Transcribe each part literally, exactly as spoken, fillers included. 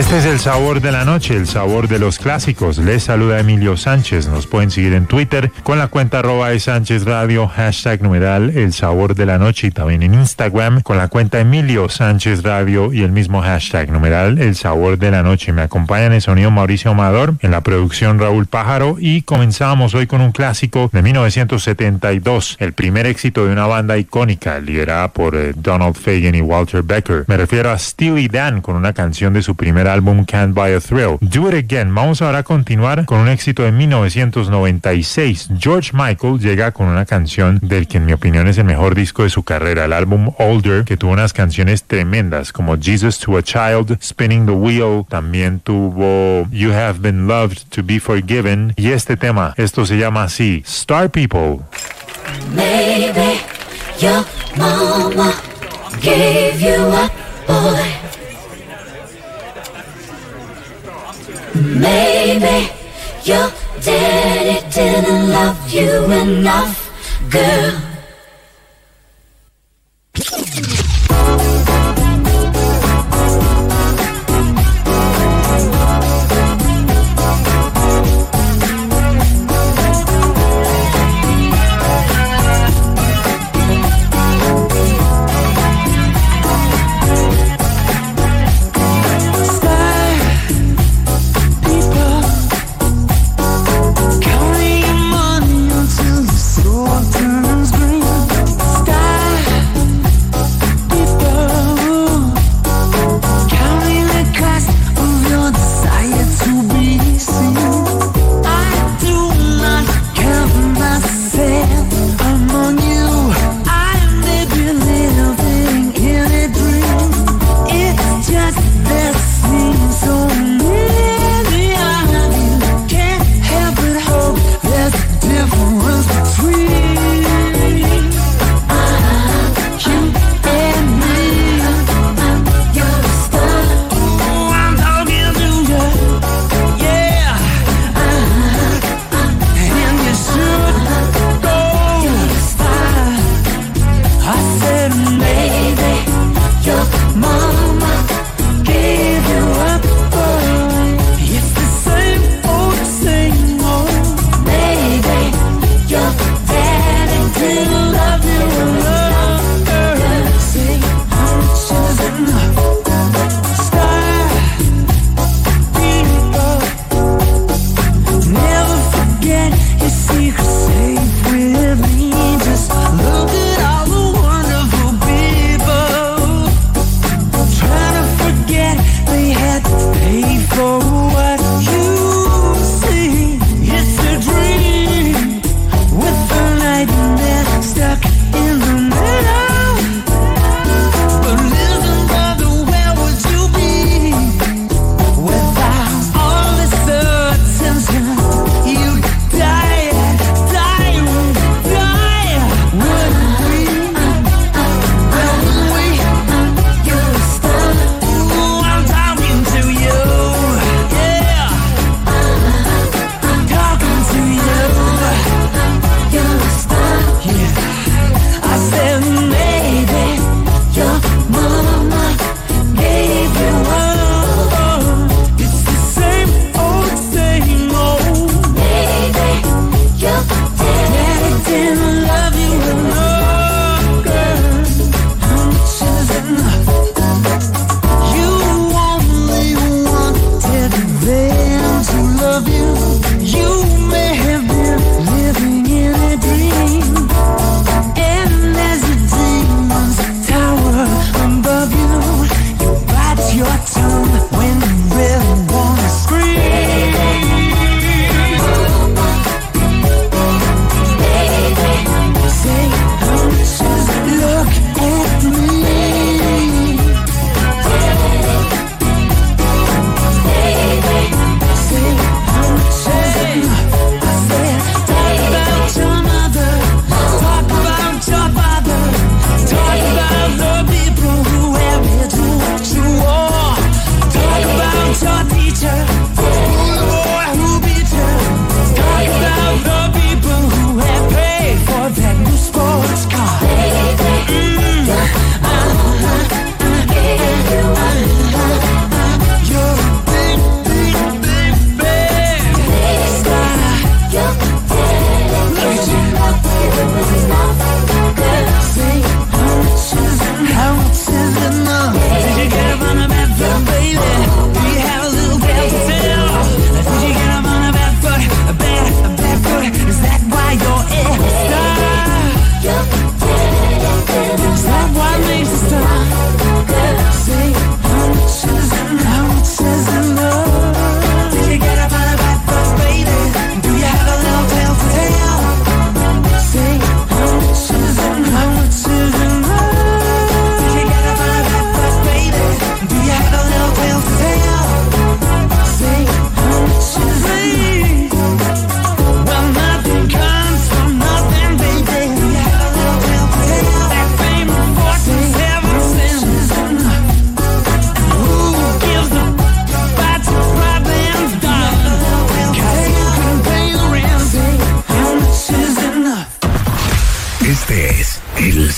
Este es el sabor de la noche, el sabor de los clásicos. Les saluda Emilio Sánchez. Nos pueden seguir en Twitter con la cuenta arroba Sánchez Radio, hashtag numeral el sabor de la noche, y también en Instagram con la cuenta Emilio Sánchez Radio y el mismo hashtag numeral el sabor de la noche. Me acompaña en el sonido Mauricio Amador, en la producción Raúl Pájaro, y comenzamos hoy con un clásico de mil novecientos setenta y dos, el primer éxito de una banda icónica liderada por eh, Donald Fagen y Walter Becker. Me refiero a Steely Dan con una canción de su primer álbum Can't Buy a Thrill, Do It Again. Vamos ahora a continuar con un éxito de mil novecientos noventa y seis. George Michael llega con una canción del que en mi opinión es el mejor disco de su carrera, el álbum Older, que tuvo unas canciones tremendas como Jesus to a Child, Spinning the Wheel, también tuvo You Have Been Loved to Be Forgiven, y este tema, esto se llama así, Star People. Maybe your mama gave you a boy. Maybe your daddy didn't love you enough, girl. Turns green.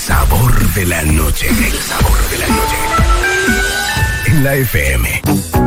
sabor de la noche. El sabor de la noche. En la F M.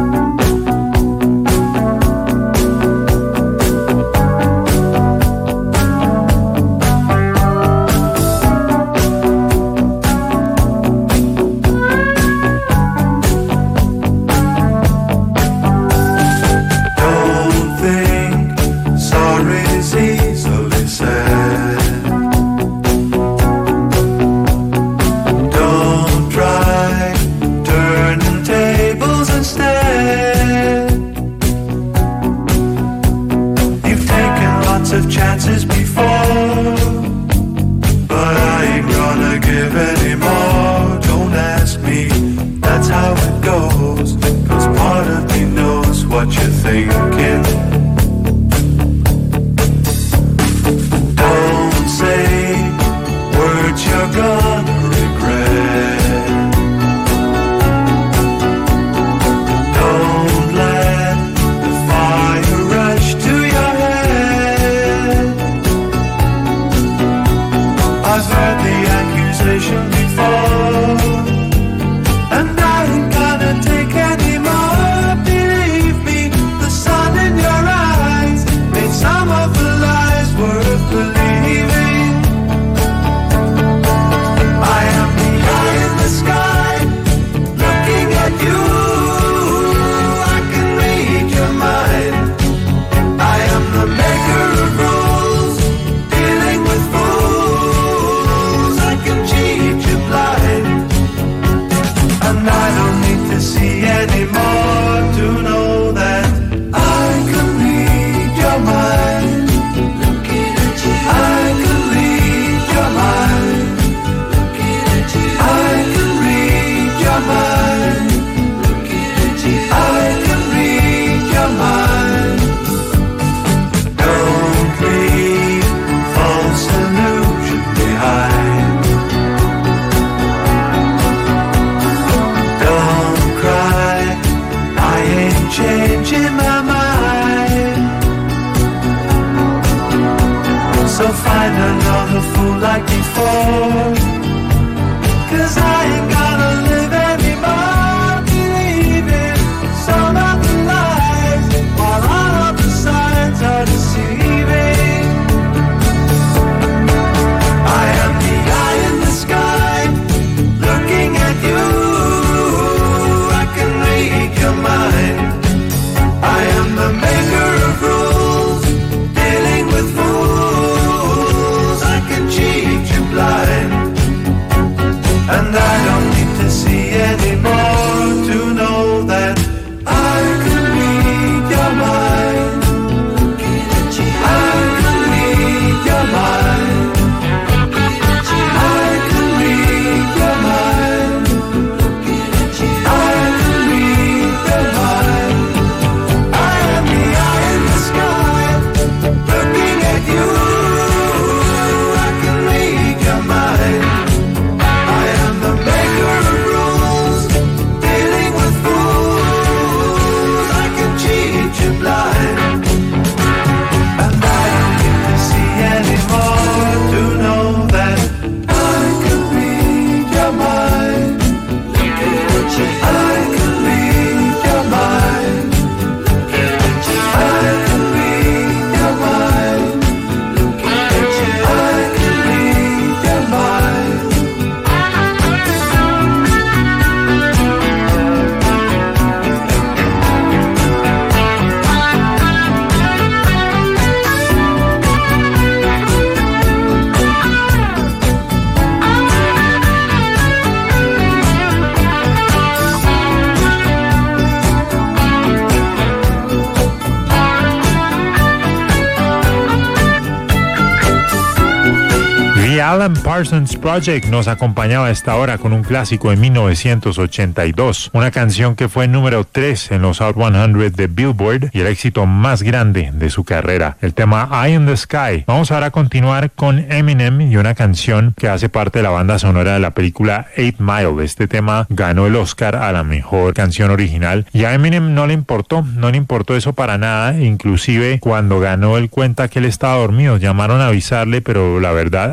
Alan Parsons Project nos acompañaba a esta hora con un clásico de mil novecientos ochenta y dos, una canción que fue número tres en los Hot cien de Billboard y el éxito más grande de su carrera, el tema Eye in the Sky. Vamos ahora a continuar con Eminem y una canción que hace parte de la banda sonora de la película Eight Mile. Este tema ganó el Oscar a la mejor canción original y a Eminem no le importó, no le importó eso para nada. Inclusive cuando ganó él cuenta que él estaba dormido, llamaron a avisarle, pero la verdad a él le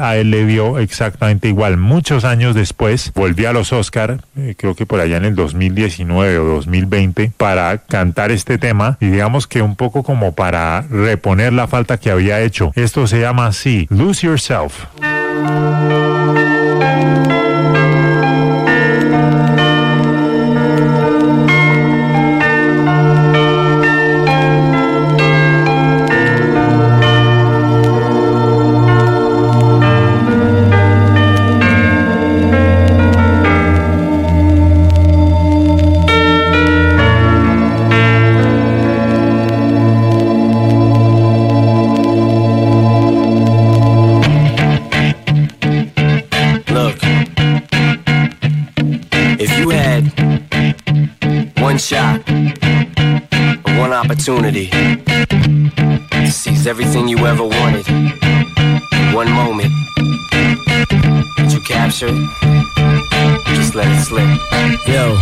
sucedió exactamente igual. Muchos años después volvió a los Oscar, eh, creo que por allá en el dos mil diecinueve o dos mil veinte, para cantar este tema y digamos que un poco como para reponer la falta que había hecho. Esto se llama así, Lose Yourself. Shot, one opportunity to seize everything you ever wanted. One moment, did you capture it? Just let it slip. Yo,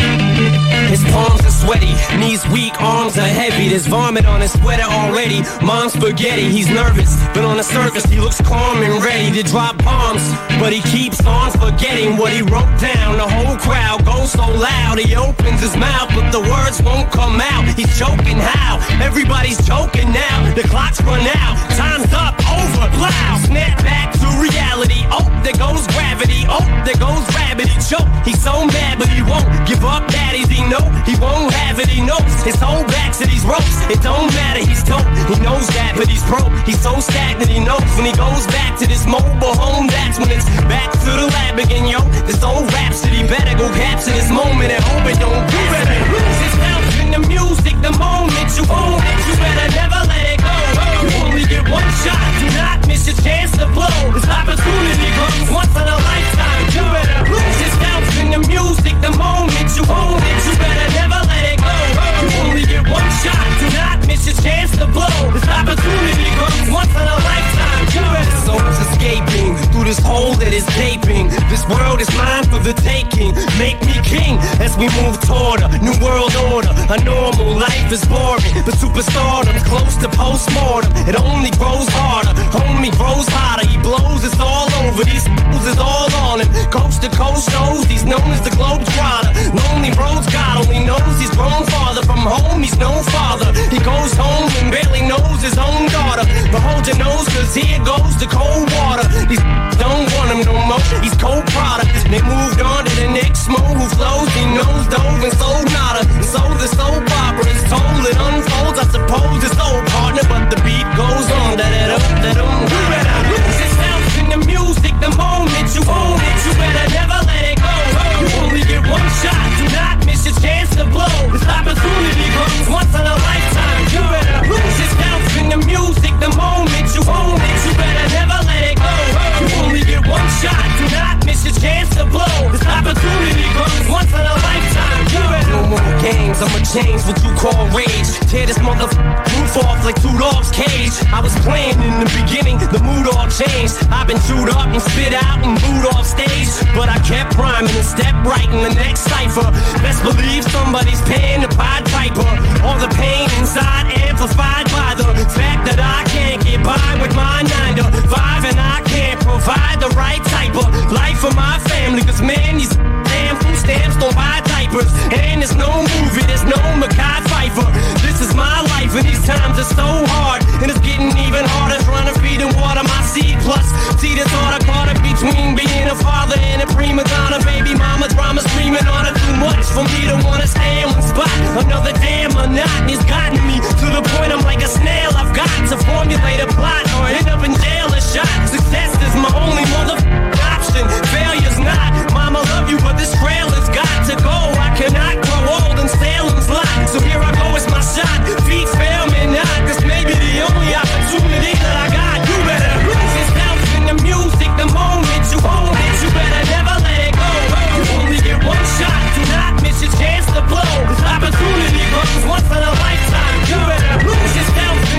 his palms are sweaty, knees weak, arms are heavy. There's vomit on his sweater already. Mom's spaghetti, he's nervous, but on the surface he looks calm and ready to drop bombs. But he keeps on forgetting what he wrote down. The whole crowd goes so loud, he opens his mouth, but the words won't come out. He's choking how? Everybody's choking now. The clock's run out, time's up, over, loud. Snap back to reality. Oh, there goes gravity. Oh, there goes rabbit. He choke. He's so mad, but he won't give up. Daddies, he know he won't have it. He knows his whole back to these ropes. It don't matter. He's dope. He knows that, but he's broke. He's so stagnant. He knows when he goes back to this mobile home. That's when it's back to the lab again, yo. This old rhapsody better go capture this moment and hope it don't do it. Lose yourself in the music. The moment you own it, you better never let it go. You only get one shot. Do not miss your chance to blow. This opportunity comes once in a lifetime. You better lose yourself in the music. The moment you own it, you better never let it go. You only get one shot. Do not miss your chance to blow. This opportunity comes once in a lifetime. You better. Soul's escaping through this hole that is gaping. This world is mine for the taking. Make me king as we move toward a new world order. A normal life is boring, but superstardom's close to postmortem. It only grows harder. Homie grows hotter. He blows. It's all over. These fools is all on him. Coast to coast shows. He's known as the Globetrotter. Lonely roads. God only knows he's grown farther from home. He's no father. He goes home and barely knows his own daughter. But hold your nose, cause here goes the cold water. These don't want him no more. He's cold product. They moved on to the next mo who flows. He knows dove and sold nada. And so the soap opera is told. It unfolds. I suppose it's old partner, but the beat goes on. Da da da da da. You better lose yourself in the music. The moment you own it, you better never let it go. You only get one shot. Do not miss your chance to blow. This opportunity comes once in a lifetime. You better lose yourself in the music. The moment you own it, you better never let it go. You only get one shot. Do not miss your chance to blow. This opportunity comes once in a lifetime. You better. No more games. I'ma change what you call rage. Tear this motherfucker roof off like two dogs' cage. I was playing in the beginning, the mood all changed. I've been chewed up and spit out and booed off stage, but I kept rhyming and stepped right in the next cipher. Best believe somebody's paying the Pied Piper. All the pain inside amplified by the fact that I can't get by with my nine to five, and I can't provide the right type of life for my family. Cause man, these damn food stamps don't buy diapers, and there's no movie, there's no Mackay Pfeiffer. This is my life, and these times are so hard, and it's getting even harder trying to feed and water my seed. Plus, see this order caught up between being a father and a prima donna. Baby mama drama screaming on her too much for me to wanna stay in one spot. Another damn monotony's gotten me to the point I'm like a snail. I've got to formulate a plot or end up in jail or shot. Success is my only motherfucking option. Failure's not. Mama love you, but this trail has got to go. I cannot grow old in Salem's lot. So here I go, it's my shot. Feet fail me not. This may be the only opportunity that I got. You better lose yourself in the music. The moment you own it, you better never let it go. You only get one shot. Do not miss your chance to blow. This opportunity comes once in a lifetime. You better lose yourself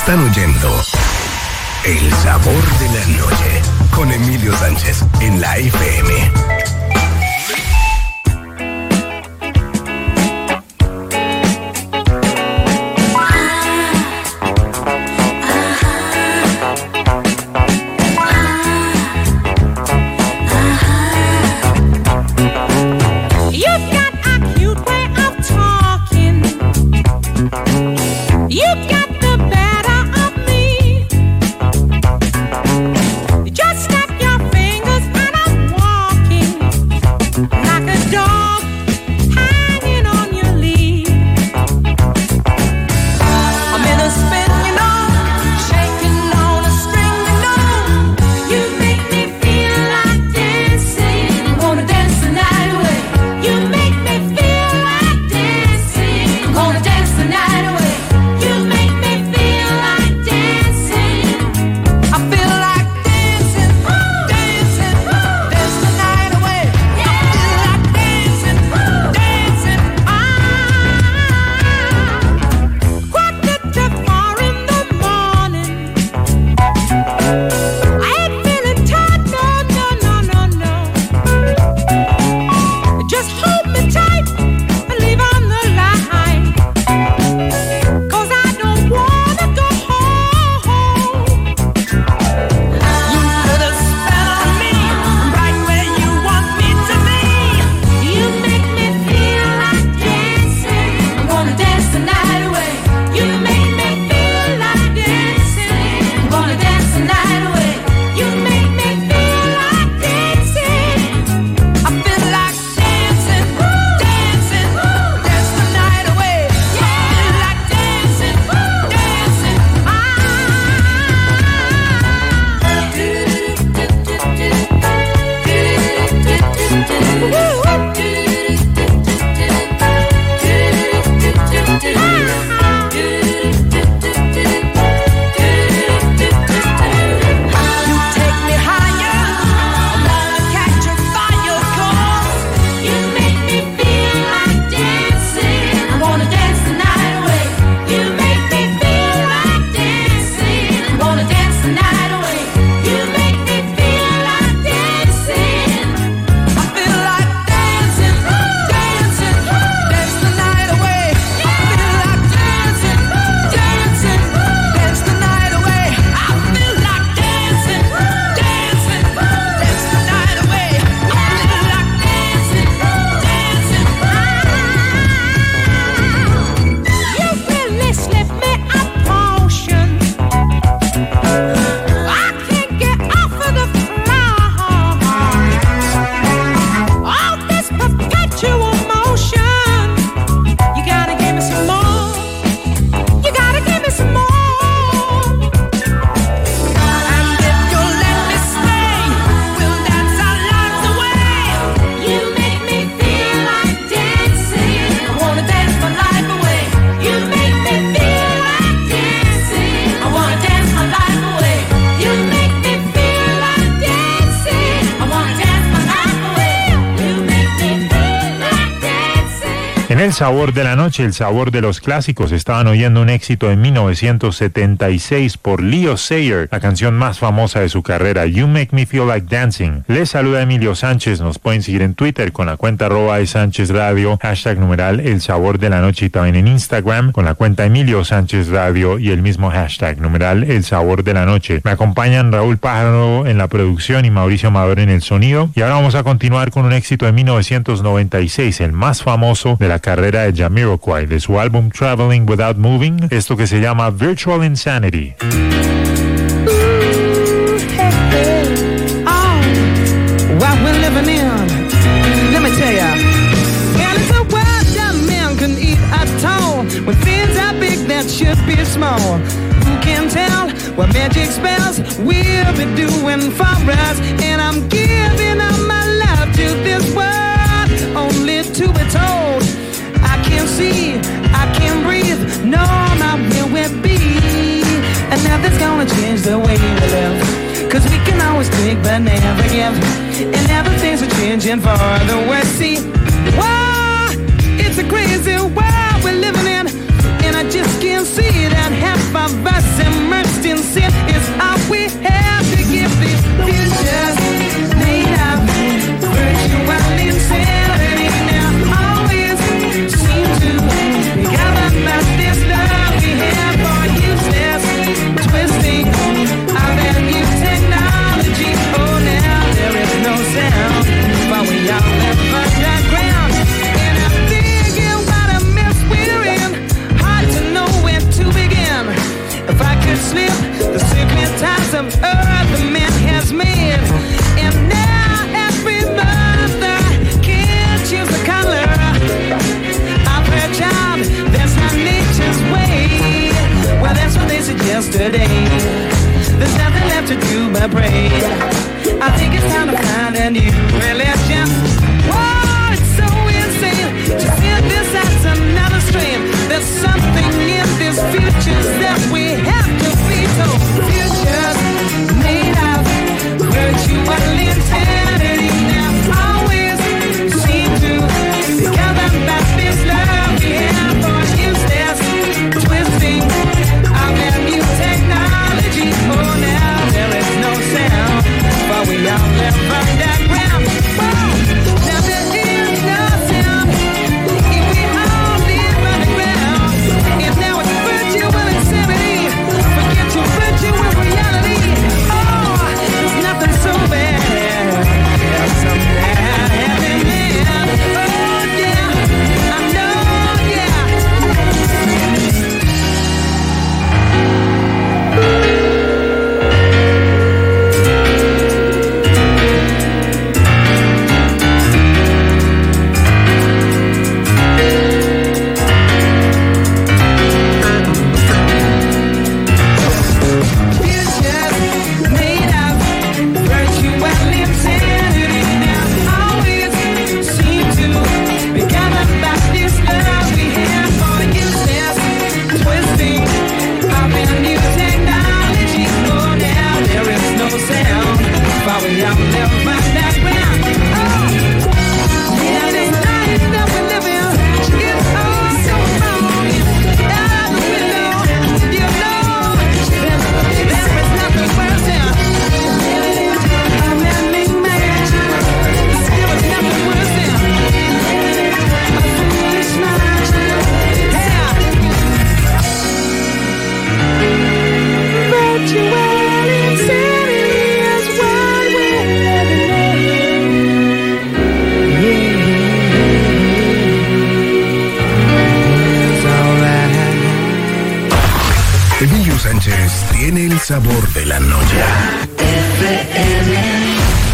Están oyendo El Sabor de la Noche con Emilio Sánchez en la F M. Just snap your fingers and I'm walking like a dog hanging on your lead. I'm in a spin, you know, shaking on a string, you know. You make me feel like dancing. I'm gonna dance the night away. You make me feel like dancing. I'm gonna dance the night away. You make me feel like dancing. I feel like dancing, dancing, dance the night away. I feel like dancing, dancing. Ah, quarter to four in the morning. I ain't feeling tired, no, no, no, no, no. Just hold me tight and leave on the line, 'cause I don't wanna go home. You put a spell on me, right where you want me to be. You make me feel like dancing. I'm gonna dance the night away. You make me feel like dancing. I'm gonna dance the night away. You make me feel like dancing. I feel like dancing, dancing, dance the night away. I feel like dancing, dancing. You take me higher, I wanna catch a fire, 'cause you make me feel like dancing. I wanna dance the night away. You make me feel like dancing. I wanna dance the night away. You make me feel like dancing. I feel like dancing, dancing, dance the night away. I feel like dancing, dancing, dance the night away. I feel like dancing, dancing, dance the night away. I feel like dancing, dancing. You really slipped me a potion. I can't get off of the floor. All this perpetual motion. You gotta give me some more. You gotta give me some more. And if you'll let me stay, we'll dance our lives away. You make me feel like dancing. I wanna dance my life away. You make me feel like dancing. I wanna dance my life away. You make me feel like dancing. I wanna dance my life away. You make me feel like dancing. En El Sabor de la Noche, el sabor de los clásicos, estaban oyendo un éxito en mil novecientos setenta y seis por Leo Sayer, la canción más famosa de su carrera, You Make Me Feel Like Dancing. Les saluda Emilio Sánchez, nos pueden seguir en Twitter con la cuenta arroba de Sánchez Radio, hashtag numeral El Sabor de la Noche, y también en Instagram con la cuenta Emilio Sánchez Radio y el mismo hashtag numeral El Sabor de la Noche. Me acompañan Raúl Pájaro en la producción y Mauricio Amador en el sonido, y ahora vamos a continuar con un éxito de mil novecientos noventa y seis, el más famoso de la carrera de Jamiroquai, de su álbum Traveling Without Moving, esto que se llama Virtual Insanity. What we're living in, let me tell ya. And it's a world that man can eat at all. When things are big that should be small. Who can tell what magic spells we'll be doing for us? And I'm giving up my love to this world, only to be told I can't see, I can't breathe, no, not where we'll be. And nothing's gonna change the way we live, 'cause we can always take but never give. And everything's a changing for the worse. See, wow, it's a crazy world we're living in, and I just can't see that half of us in Sánchez tiene el sabor de la noche. F M.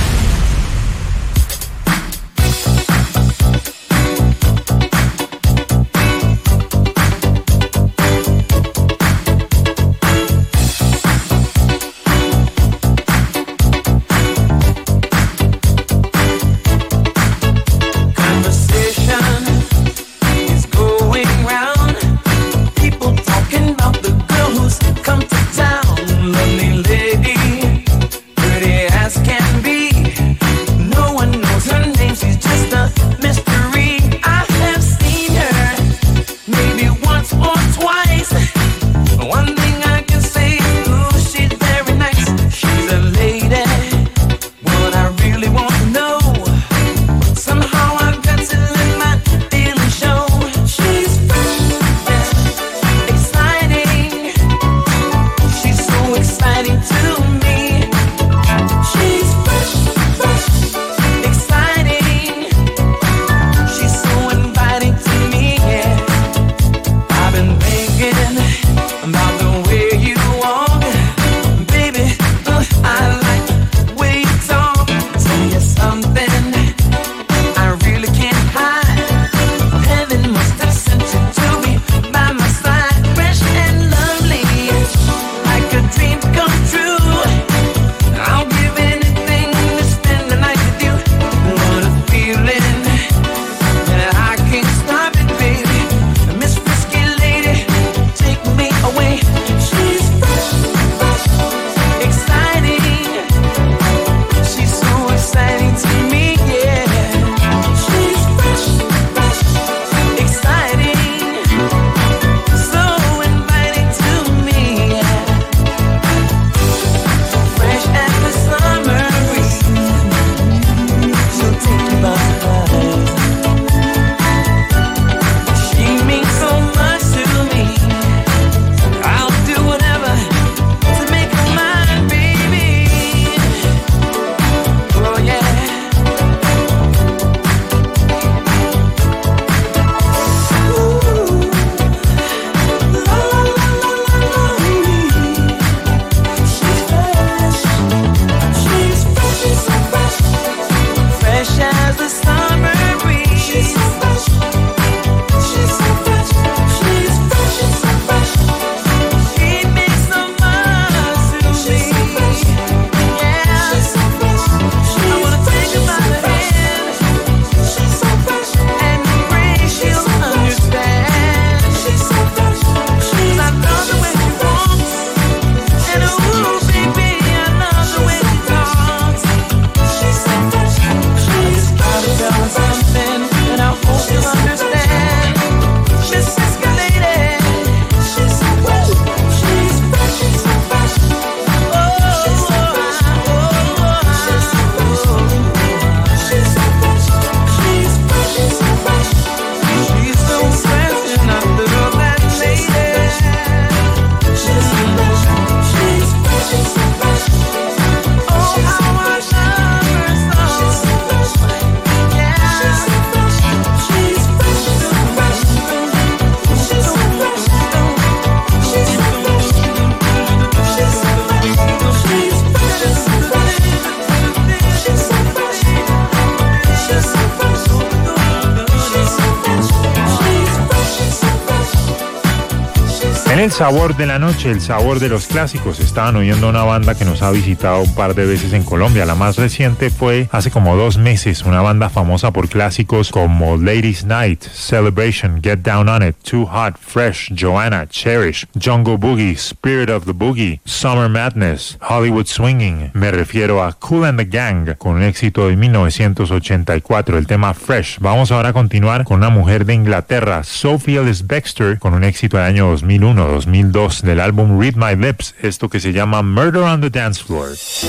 En el sabor de la noche, el sabor de los clásicos, estaban oyendo una banda que nos ha visitado un par de veces en Colombia. La más reciente fue hace como dos meses, una banda famosa por clásicos como Ladies Night, Celebration, Get Down On It, Too Hot, Fresh, Joanna, Cherish, Jungle Boogie, Spirit of the Boogie, Summer Madness, Hollywood Swinging. Me refiero a Kool and the Gang, con un éxito de mil novecientos ochenta y cuatro, el tema Fresh. Vamos ahora a continuar con una mujer de Inglaterra, Sophie Ellis-Bextor, con un éxito del año dos mil uno dos mil dos del álbum Read My Lips, esto que se llama Murder on the Dance Floor. It's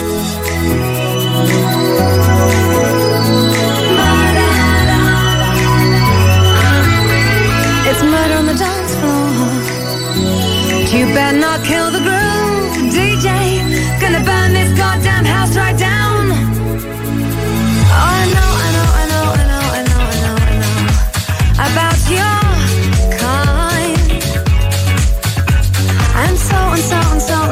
murder on the dance floor. You better not kill the groove, D J. Gonna burn this goddamn house right down. Oh, I know, I know, I know, I know, I know, I know, I know about your kind. And so and so and so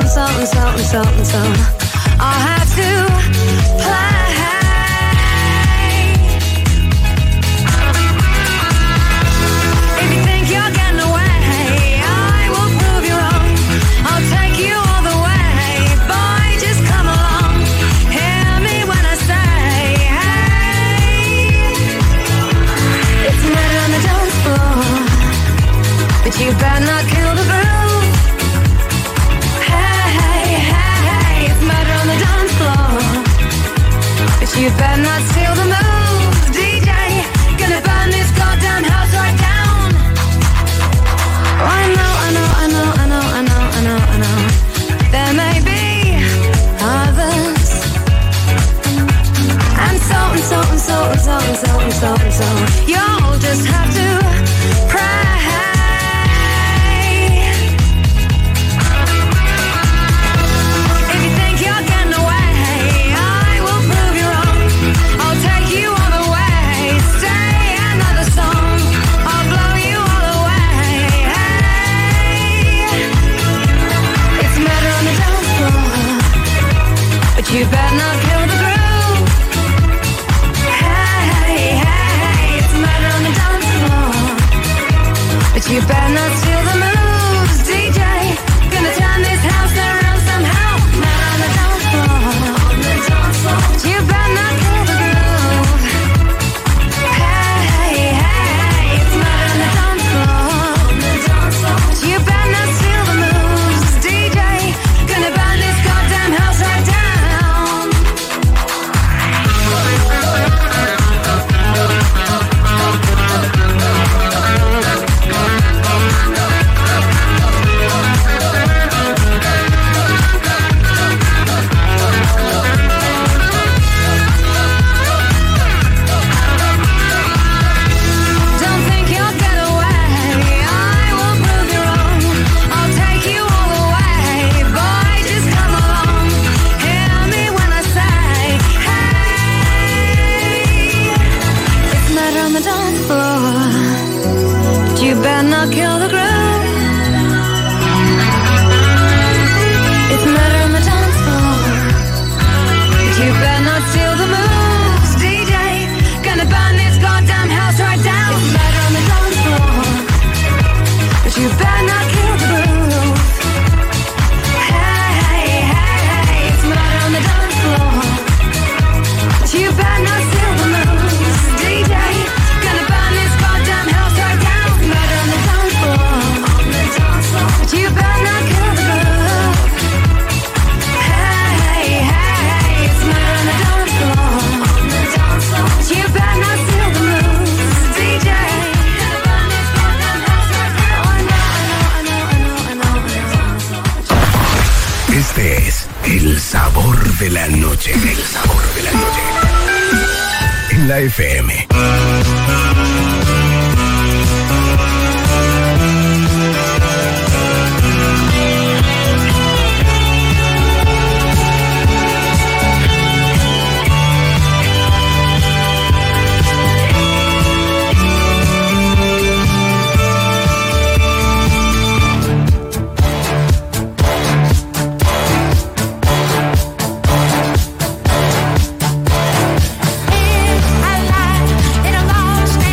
you better not kill the groove. Hey, hey, hey, hey, it's murder on the dance floor. But you better not steal the moves, D J. Gonna burn this goddamn house right down. Oh, I know, I know, I know, I know, I know, I know, I know. There may be others. And so, and so, and so, and so, and so, and so, and so. You'll just have to pray. If you think you're getting away, I will prove you wrong. I'll take you all the way. Stay another song. I'll blow you all away. Hey, it's murder on the dance floor. But you better not kill the groove. Hey, hey, hey, it's murder on the dance floor. But you better not steal the moves, D J. Gonna turn this house around somehow. Murder on the dance floor. But you better not kill the groove. Hey, hey, hey, it's murder on the dance floor. But you better not steal the moves, D J. Gonna burn this goddamn house right down. Don't think you'll get away. I will prove you wrong. I'll take you all the way. Boy, just come along. Hear me when I say, hey, it's murder on the dance floor. But you better not kill the groove. It's murder on the dance floor. But you better not steal the moves, D J. Gonna burn this goddamn house right down. It's murder on the dance floor. But you better not kill the groove. Hey, hey, hey, hey, it's murder on the dance floor. But you better not steal the moves, D J. Gonna burn this goddamn house right down. It's murder on the dance floor. But you better not kill the groove. Hey, hey, hey, it's murder on the dance floor. But you better not steal the moves, D J. Gonna burn this goddamn house right down. Oh, I know, I know, I know, I know, I know. Este es el sabor de la noche. El sabor de la noche. En la F M. In a life, in a lost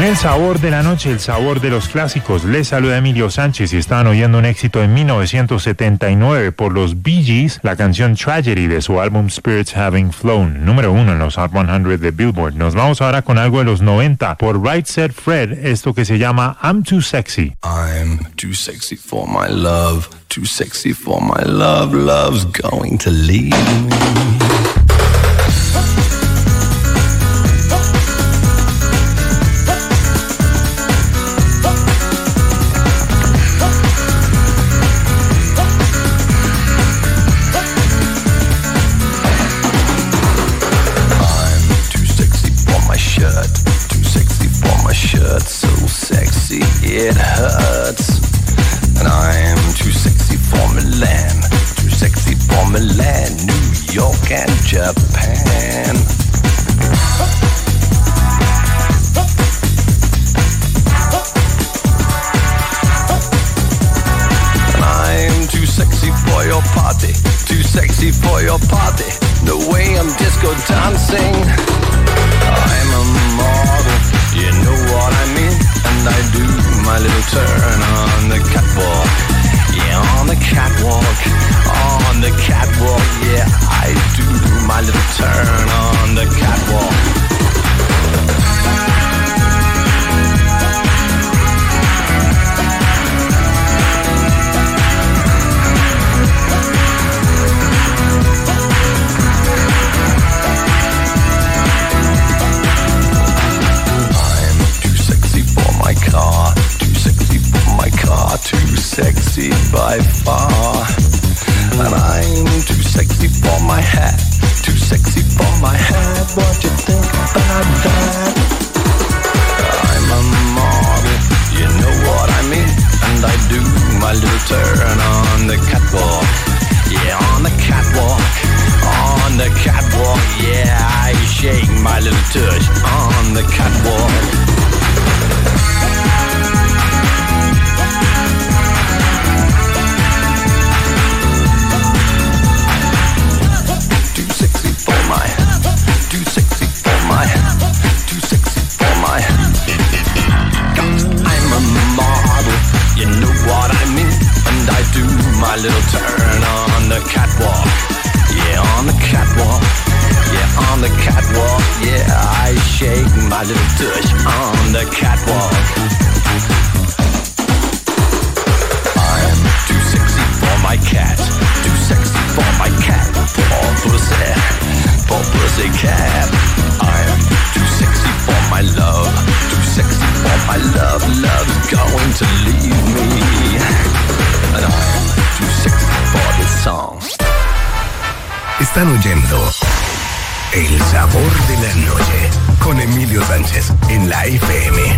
En el sabor de la noche, el sabor de los clásicos, les saluda Emilio Sánchez y estaban oyendo un éxito de mil novecientos setenta y nueve por los Bee Gees, la canción Tragedy de su álbum Spirits Having Flown, número uno en los Hot cien de Billboard. Nos vamos ahora con algo de los noventa por Right Said Fred, esto que se llama I'm Too Sexy. I'm too sexy for my love, too sexy for my love, love's going to leave me. It hurts, and I'm too sexy for Milan, too sexy for Milan, New York and Japan. And I'm too sexy for your party, too sexy for your party, the way I'm disco dancing. I'm a model, you know what I mean, and I do my little turn on the catwalk, yeah, on the catwalk, on the catwalk, yeah, I do my little turn on the catwalk. Car, too sexy for my car, too sexy by far. And I'm too sexy for my hat, too sexy for my hat. What do you think about that? I'm a model, you know what I mean, and I do my little turn on the catwalk, yeah, on the catwalk, on the catwalk, yeah, I shake my little tush on the catwalk. My little turn on the catwalk, yeah, on the catwalk, yeah, on the catwalk, yeah, I shake my little tush on the catwalk. I'm too sexy for my cat, too sexy for my cat, poor pussy, poor pussy cat. I'm too sexy for my love, too sexy for my love, love's going to leave me, and I'm too sexy for this song. Están oyendo El Sabor de la Noche con Emilio Sánchez en la F M.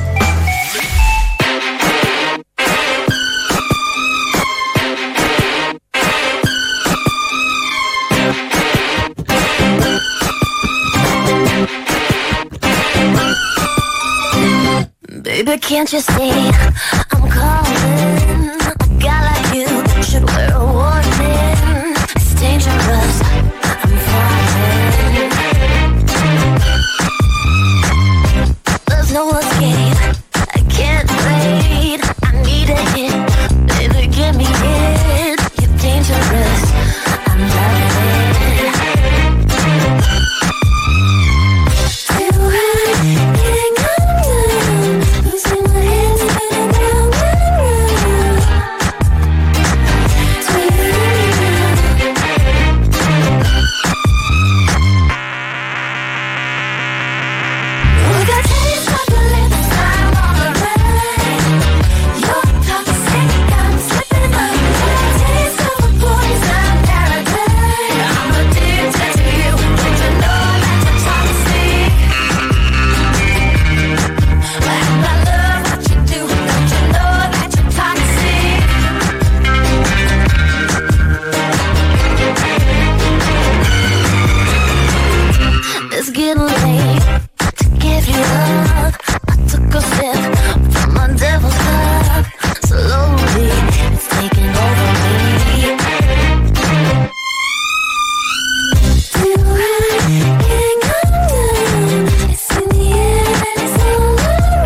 Baby, can't you see I'm calling? A guy like you should wear a warning. It's dangerous, I'm falling. There's no escape, I can't wait. I need a hit, baby, give me it. You're dangerous, I'm loving it. Too high, getting on down. Losing my head, spinning round and round. We got taste of your lips, I'm on the ride. You're toxic, I'm slipping away. Taste of a poison paradise. I'm addicted to you, don't you know that you're toxic? And I love what you do, don't you know that you're toxic? It's getting late to give you up. I took a sip from my devil's cup. Slowly, it's taking over me. Too high, getting on down. It's in the air and it's all around.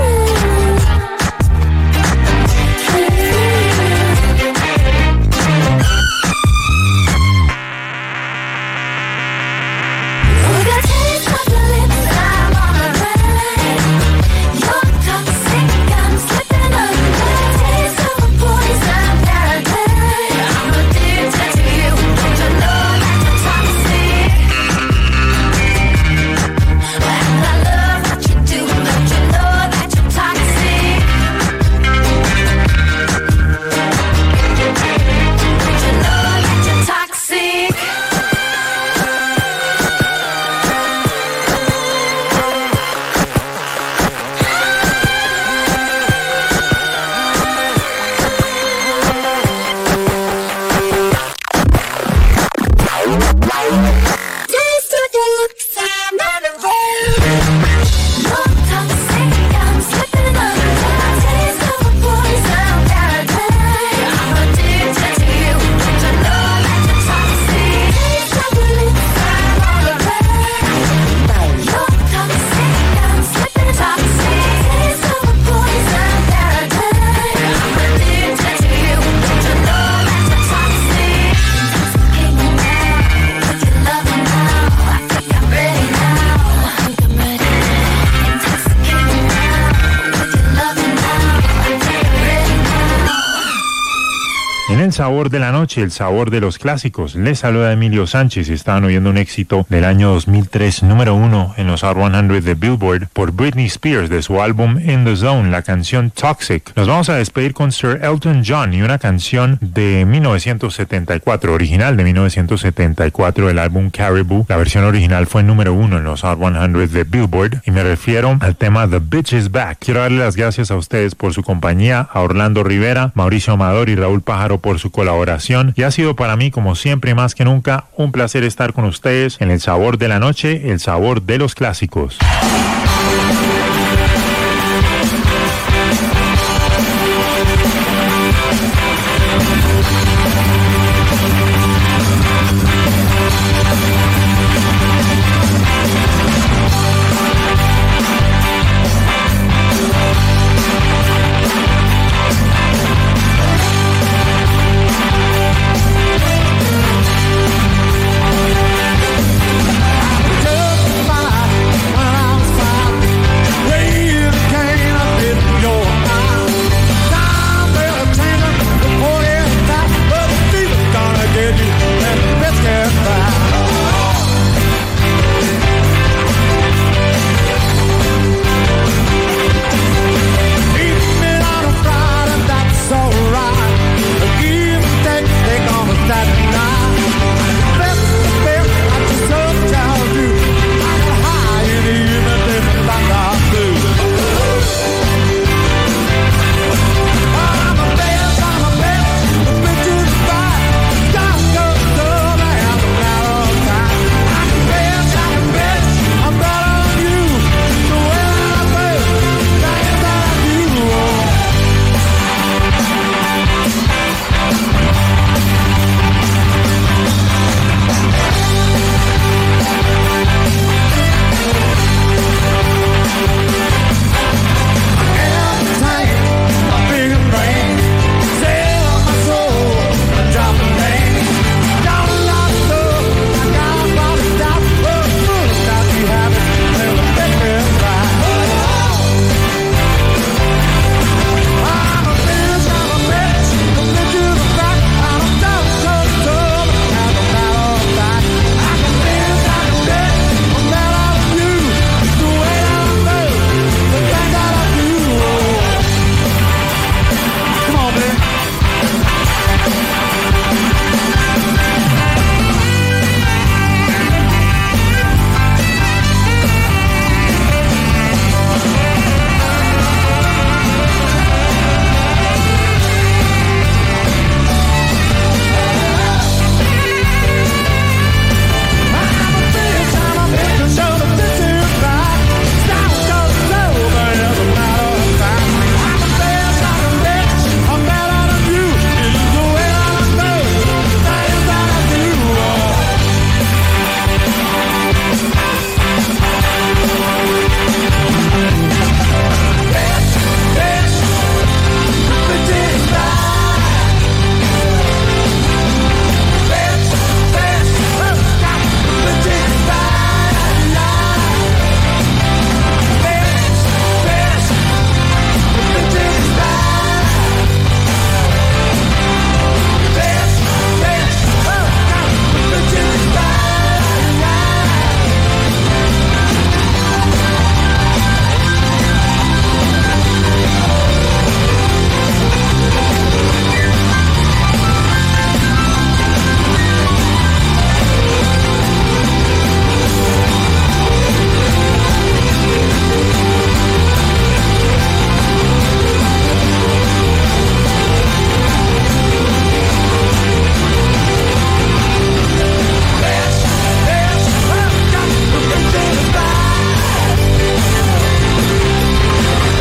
el sabor de la noche, el sabor de los clásicos. Les saluda Emilio Sánchez. Estaban oyendo un éxito del año dos mil tres, número uno en los Hot cien de Billboard por Britney Spears de su álbum In the Zone, la canción Toxic. Nos vamos a despedir con Sir Elton John y una canción de mil novecientos setenta y cuatro, original de mil novecientos setenta y cuatro del álbum Caribou. La versión original fue número uno en los Hot cien de Billboard y me refiero al tema The Bitch Is Back. Quiero darle las gracias a ustedes por su compañía, a Orlando Rivera, Mauricio Amador y Raúl Pájaro por su colaboración, y ha sido para mí, como siempre y más que nunca, un placer estar con ustedes en el sabor de la noche, el sabor de los clásicos.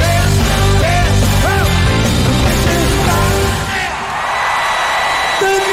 The